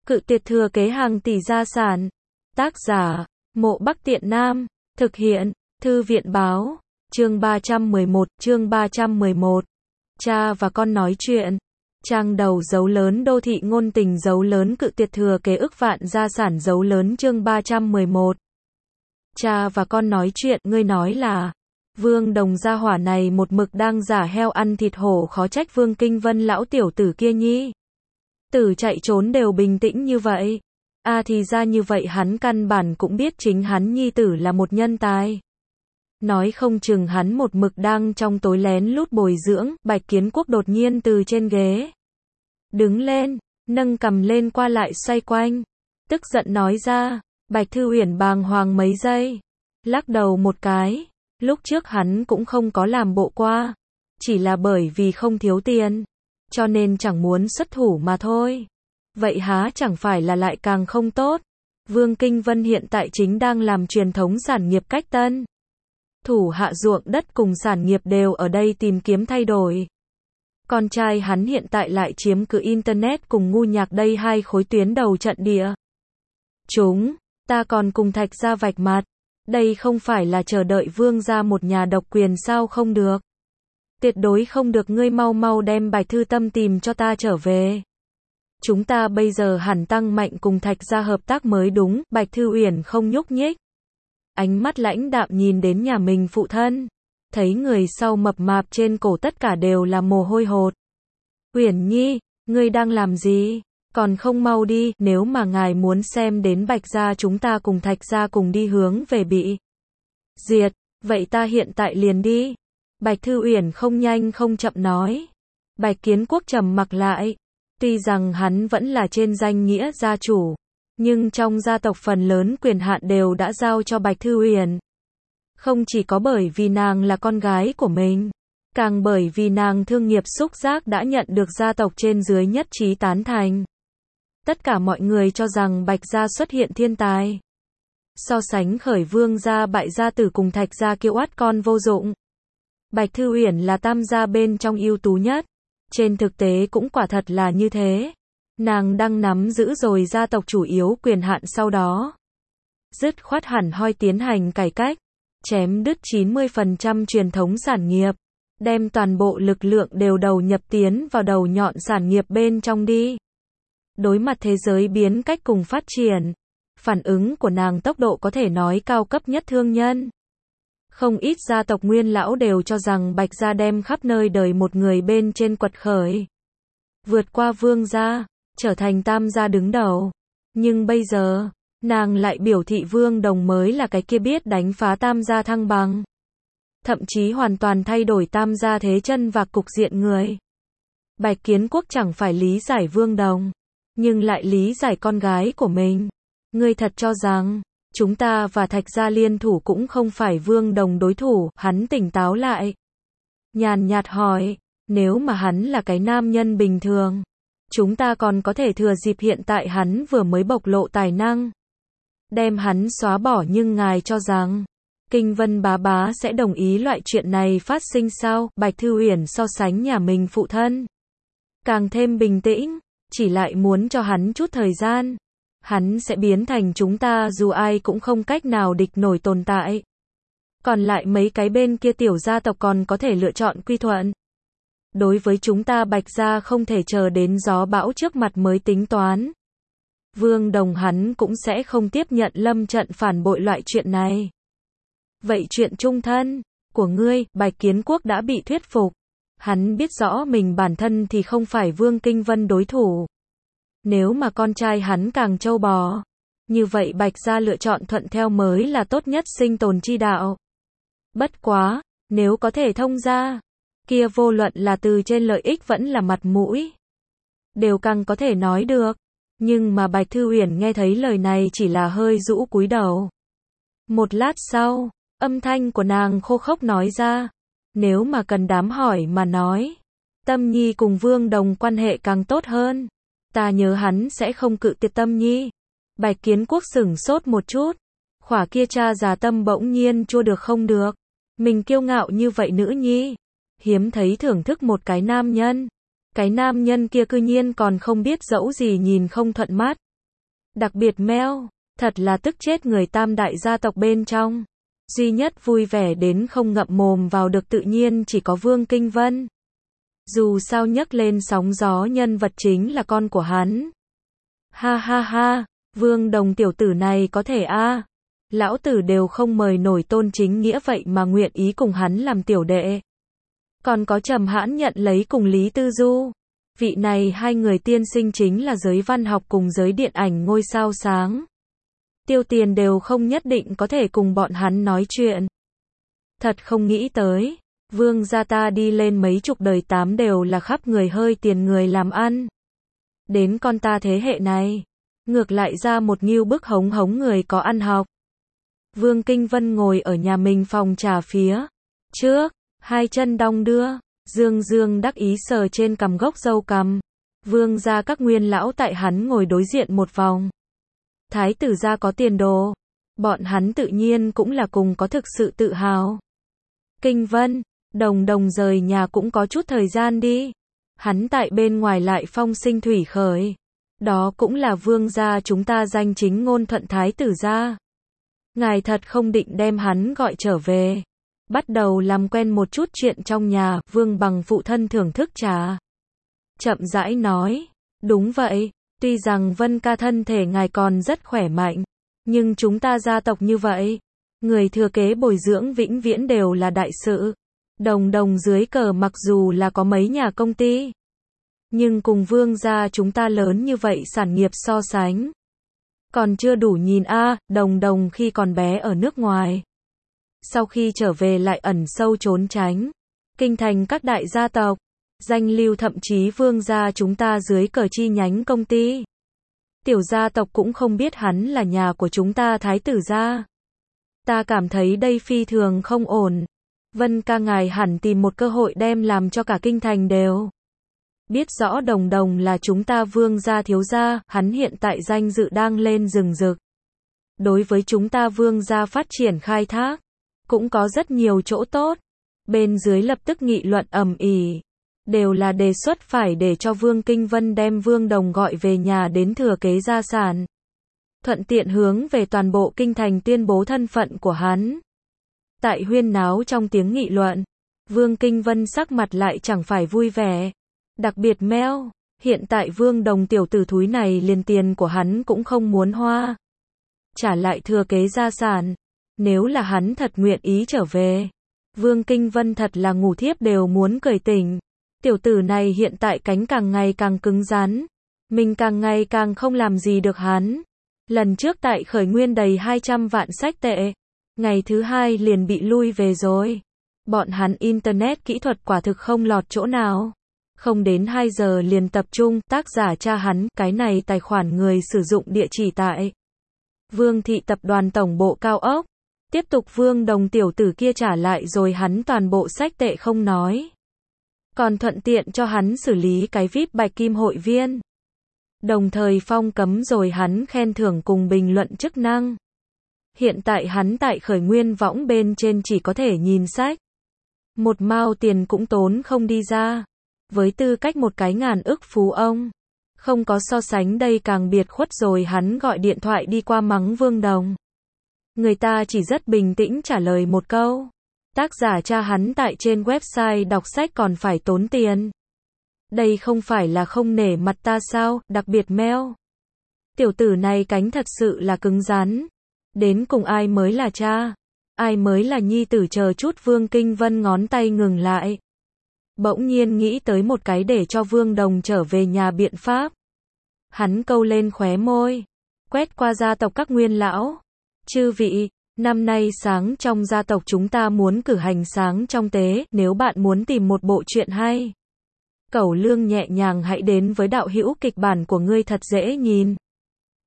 Cự tuyệt thừa kế hàng tỷ gia sản. Tác giả, Mộ Bắc Tiện Nam. Thực hiện, Thư viện báo. Chương 311. Cha và con nói chuyện. Trang đầu dấu lớn đô thị ngôn tình dấu lớn cự tuyệt thừa kế ức vạn gia sản dấu lớn chương 311. Cha và con nói chuyện, ngươi nói là Vương Đồng gia hỏa này một mực đang giả heo ăn thịt hổ, khó trách Vương Kinh Vân lão tiểu tử kia nhi tử chạy trốn đều bình tĩnh như vậy. Thì ra như vậy, hắn căn bản cũng biết chính hắn nhi tử là một nhân tài. Nói không chừng hắn một mực đang trong tối lén lút bồi dưỡng. Bạch Kiến Quốc đột nhiên từ trên ghế đứng lên, nâng cằm lên qua lại xoay quanh, tức giận nói ra. Bạch Thư Uyển bàng hoàng mấy giây, lắc đầu một cái. Lúc trước hắn cũng không có làm bộ qua, chỉ là bởi vì không thiếu tiền, cho nên chẳng muốn xuất thủ mà thôi. Vậy há chẳng phải là lại càng không tốt. Vương Kinh Vân hiện tại chính đang làm truyền thống sản nghiệp cách tân. Thủ hạ ruộng đất cùng sản nghiệp đều ở đây tìm kiếm thay đổi. Con trai hắn hiện tại lại chiếm cứ Internet cùng ngu nhạc đây hai khối tuyến đầu trận địa. Ta còn cùng Thạch gia vạch mặt. Đây không phải là chờ đợi Vương gia một nhà độc quyền sao? Không được. Tuyệt đối không được, ngươi mau mau đem Bạch Thư Tâm tìm cho ta trở về. Chúng ta bây giờ hẳn tăng mạnh cùng Thạch gia hợp tác mới đúng. Bạch Thư Uyển không nhúc nhích, ánh mắt lãnh đạm nhìn đến nhà mình phụ thân, thấy người sau mập mạp trên cổ tất cả đều là mồ hôi hột. Uyển nhi, ngươi đang làm gì? Còn không mau đi, nếu mà ngài muốn xem đến Bạch gia chúng ta cùng Thạch gia cùng đi hướng về bị diệt, vậy ta hiện tại liền đi. Bạch Thư Uyển không nhanh không chậm nói. Bạch Kiến Quốc trầm mặc lại. Tuy rằng hắn vẫn là trên danh nghĩa gia chủ, nhưng trong gia tộc phần lớn quyền hạn đều đã giao cho Bạch Thư Uyển. Không chỉ có bởi vì nàng là con gái của mình, càng bởi vì nàng thương nghiệp xúc giác đã nhận được gia tộc trên dưới nhất trí tán thành. Tất cả mọi người cho rằng Bạch gia xuất hiện thiên tài. So sánh khởi Vương gia bại gia tử cùng Thạch gia kiêu oát con vô dụng, Bạch Thư Uyển là tam gia bên trong ưu tú nhất. Trên thực tế cũng quả thật là như thế. Nàng đang nắm giữ rồi gia tộc chủ yếu quyền hạn, sau đó dứt khoát hẳn hoi tiến hành cải cách, chém đứt 90% truyền thống sản nghiệp, đem toàn bộ lực lượng đều đầu nhập tiến vào đầu nhọn sản nghiệp bên trong đi. Đối mặt thế giới biến cách cùng phát triển, phản ứng của nàng tốc độ có thể nói cao cấp nhất thương nhân. Không ít gia tộc nguyên lão đều cho rằng Bạch gia đem khắp nơi đời một người bên trên quật khởi, vượt qua Vương gia, trở thành tam gia đứng đầu. Nhưng bây giờ, nàng lại biểu thị Vương Đồng mới là cái kia biết đánh phá tam gia thăng bằng, thậm chí hoàn toàn thay đổi tam gia thế chân và cục diện người. Bạch Kiến Quốc chẳng phải lý giải Vương Đồng, nhưng lại lý giải con gái của mình. Ngươi thật cho rằng chúng ta và Thạch gia liên thủ cũng không phải Vương Đồng đối thủ? Hắn tỉnh táo lại, nhàn nhạt hỏi. Nếu mà hắn là cái nam nhân bình thường, chúng ta còn có thể thừa dịp hiện tại hắn vừa mới bộc lộ tài năng, đem hắn xóa bỏ, nhưng ngài cho rằng Kinh Vân bá bá sẽ đồng ý loại chuyện này phát sinh sao? Bạch Thư Uyển so sánh nhà mình phụ thân càng thêm bình tĩnh, chỉ lại muốn cho hắn chút thời gian. Hắn sẽ biến thành chúng ta dù ai cũng không cách nào địch nổi tồn tại. Còn lại mấy cái bên kia tiểu gia tộc còn có thể lựa chọn quy thuận. Đối với chúng ta Bạch gia không thể chờ đến gió bão trước mặt mới tính toán. Vương Đồng hắn cũng sẽ không tiếp nhận lâm trận phản bội loại chuyện này. Vậy chuyện chung thân của ngươi? Bạch Kiến Quốc đã bị thuyết phục. Hắn biết rõ mình bản thân thì không phải Vương Kinh Vân đối thủ. Nếu mà con trai hắn càng trâu bò, như vậy Bạch gia lựa chọn thuận theo mới là tốt nhất sinh tồn chi đạo. Bất quá, nếu có thể thông ra, kia vô luận là từ trên lợi ích vẫn là mặt mũi, đều càng có thể nói được. Nhưng mà Bạch Thư Uyển nghe thấy lời này chỉ là hơi rũ cúi đầu. Một lát sau, âm thanh của nàng khô khốc nói ra. Nếu mà cần đám hỏi mà nói, Tâm Nhi cùng Vương Đồng quan hệ càng tốt hơn. Ta nhớ hắn sẽ không cự tuyệt Tâm Nhi. Bạch Kiến Quốc sửng sốt một chút. Khỏa kia cha già tâm bỗng nhiên chua được không được. Mình kiêu ngạo như vậy nữ nhi, hiếm thấy thưởng thức một cái nam nhân. Cái nam nhân kia cư nhiên còn không biết dẫu gì nhìn không thuận mắt. Đặc biệt meo, thật là tức chết người tam đại gia tộc bên trong. Duy nhất vui vẻ đến không ngậm mồm vào được tự nhiên chỉ có Vương Kinh Vân. Dù sao nhấc lên sóng gió nhân vật chính là con của hắn. Ha ha ha, Vương Đồng tiểu tử này có thể a. Lão tử đều không mời nổi Tôn Chính Nghĩa vậy mà nguyện ý cùng hắn làm tiểu đệ. Còn có Trầm Hãn nhận lấy cùng Lý Tư Du. Vị này hai người tiên sinh chính là giới văn học cùng giới điện ảnh ngôi sao sáng. Tiêu tiền đều không nhất định có thể cùng bọn hắn nói chuyện. Thật không nghĩ tới, Vương gia ta đi lên mấy chục đời tám đều là khắp người hơi tiền người làm ăn. Đến con ta thế hệ này, ngược lại ra một nghiêu bức hống hống người có ăn học. Vương Kinh Vân ngồi ở nhà mình phòng trà phía trước, hai chân đong đưa, dương dương đắc ý sờ trên cằm gốc râu cằm. Vương gia các nguyên lão tại hắn ngồi đối diện một vòng. Thái tử gia có tiền đồ, bọn hắn tự nhiên cũng là cùng có thực sự tự hào. Kinh Vân, Đồng Đồng rời nhà cũng có chút thời gian đi. Hắn tại bên ngoài lại phong sinh thủy khởi. Đó cũng là vương gia chúng ta danh chính ngôn thuận thái tử gia. Ngài thật không định đem hắn gọi trở về. Bắt đầu làm quen một chút chuyện trong nhà, Vương Bằng phụ thân thưởng thức trà. Chậm rãi nói, đúng vậy, tuy rằng Vân ca thân thể ngài còn rất khỏe mạnh, nhưng chúng ta gia tộc như vậy, người thừa kế bồi dưỡng vĩnh viễn đều là đại sự. Đồng Đồng dưới cờ mặc dù là có mấy nhà công ty, nhưng cùng Vương gia chúng ta lớn như vậy sản nghiệp so sánh, còn chưa đủ nhìn a. Đồng Đồng khi còn bé ở nước ngoài, sau khi trở về lại ẩn sâu trốn tránh, kinh thành các đại gia tộc, danh lưu thậm chí Vương gia chúng ta dưới cờ chi nhánh công ty. Tiểu gia tộc cũng không biết hắn là nhà của chúng ta thái tử gia. Ta cảm thấy đây phi thường không ổn. Vân ca ngài hẳn tìm một cơ hội đem làm cho cả kinh thành đều biết rõ Đồng Đồng là chúng ta Vương gia thiếu gia, hắn hiện tại danh dự đang lên rừng rực. Đối với chúng ta Vương gia phát triển khai thác, cũng có rất nhiều chỗ tốt. Bên dưới lập tức nghị luận ầm ĩ, đều là đề xuất phải để cho Vương Kinh Vân đem Vương Đồng gọi về nhà đến thừa kế gia sản. Thuận tiện hướng về toàn bộ kinh thành tuyên bố thân phận của hắn. Tại huyên náo trong tiếng nghị luận, Vương Kinh Vân sắc mặt lại chẳng phải vui vẻ. Đặc biệt meo, hiện tại Vương Đồng tiểu tử thúi này liền tiền của hắn cũng không muốn hoa. Trả lại thừa kế gia sản. Nếu là hắn thật nguyện ý trở về, Vương Kinh Vân thật là ngủ thiếp đều muốn cười tỉnh. Tiểu tử này hiện tại cánh càng ngày càng cứng rắn, mình càng ngày càng không làm gì được hắn. Lần trước tại khởi nguyên đầy 200 vạn sách tệ, ngày thứ hai liền bị lui về rồi. Bọn hắn internet kỹ thuật quả thực không lọt chỗ nào. Không đến 2 giờ liền tập trung, tác giả cha hắn, cái này tài khoản người sử dụng địa chỉ tại Vương thị tập đoàn tổng bộ cao ốc. Tiếp tục Vương Đồng tiểu tử kia trả lại rồi hắn toàn bộ sách tệ không nói, còn thuận tiện cho hắn xử lý cái VIP bạch kim hội viên. Đồng thời phong cấm rồi hắn khen thưởng cùng bình luận chức năng. Hiện tại hắn tại khởi nguyên võng bên trên chỉ có thể nhìn sách. Một mao tiền cũng tốn không đi ra. Với tư cách một cái ngàn ức phú ông, không có so sánh đây càng biệt khuất rồi hắn gọi điện thoại đi qua mắng Vương Đồng. Người ta chỉ rất bình tĩnh trả lời một câu. Tác giả cha hắn tại trên website đọc sách còn phải tốn tiền. Đây không phải là không nể mặt ta sao, đặc biệt meo. Tiểu tử này cánh thật sự là cứng rắn. Đến cùng ai mới là cha, ai mới là nhi tử chờ chút. Vương Kinh Vân ngón tay ngừng lại. Bỗng nhiên nghĩ tới một cái để cho Vương Đồng trở về nhà biện pháp. Hắn câu lên khóe môi, quét qua gia tộc các nguyên lão. Chư vị, năm nay sáng trong gia tộc chúng ta muốn cử hành sáng trong tế, nếu bạn muốn tìm một bộ truyện hay, cẩu lương nhẹ nhàng hãy đến với đạo hữu kịch bản của ngươi thật dễ nhìn.